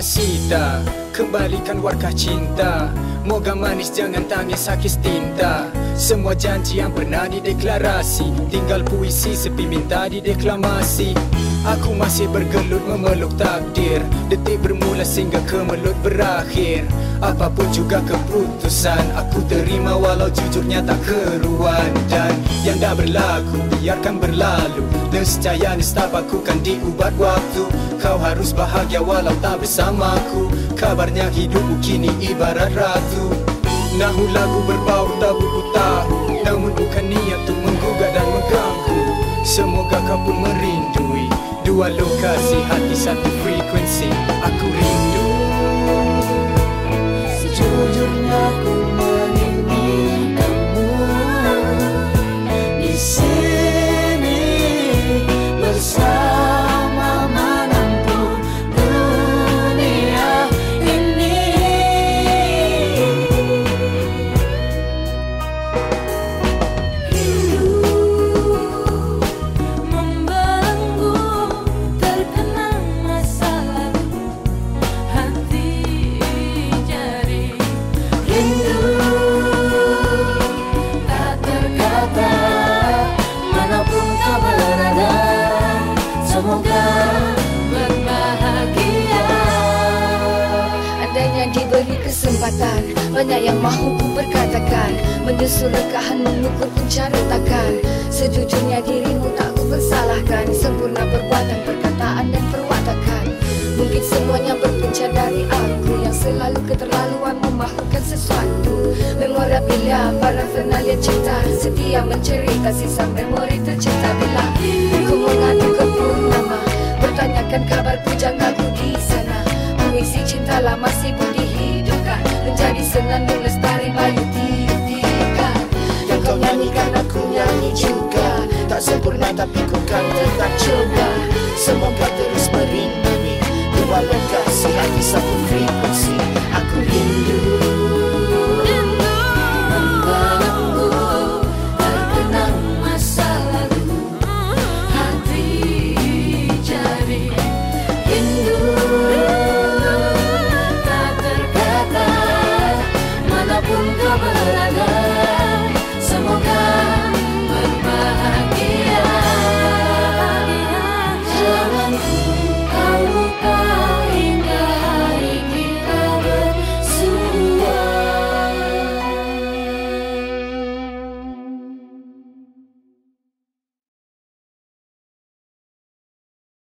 Mamacita, kembalikan warkah cinta. Moga manis jangan tangis sakit tinta. Semua janji yang pernah dideklarasi, tinggal puisi sepi minta dideklamasi. Aku masih bergelut memeluk takdir, detik bermula sehingga kemelut berakhir. Apapun juga keputusan aku terima, walau jujurnya tak keruan. Dan yang dah berlaku biarkan berlalu, nescaya nestapaku kan diubat waktu. Kau harus bahagia walau tak bersamaku, kabarnya hidupku kini ibarat ratu. Nahu lagu berbau tabu ku tahu, namun bukan niat untuk menggugat dan mengganggu. Semoga kau pun merindui, dua lokasi hati satu frekuensi. Aku rindu. Sejujurnya ku menginginkanmu di sini bersama manapun dunia ini. Rindu membelenggu terkenang masa lalu, hati jadi rindu tak terkata manapun kau berada. Semoga berbahagia. Andainya diberi kesempatan, banyak yang mahu ku berkatakan, menyusul rekahan mengukur pencaritakan. Sejujurnya dirimu tak ku bersalahkan, sempurna perbuatan, perkataan dan perwatakan. Mungkin semuanya berpunca dari aku yang selalu keterlaluan memahukan sesuatu. Memorabilia para fenalia cinta, setia mencerita sisa memori tercipta. Bila ku mengadu ke purnama, bertanyakan kabar pujangaku di sana. Puisi cinta lama sibuk dihidupkan, menjadi senandung lestari bayu tiup-tiupkan. Dan kau nyanyikan aku nyanyi juga, tak sempurna tapi ku kan tetap coba. Semoga terus merindui, dua lokasi hati satu frekuensi. Aku rindu.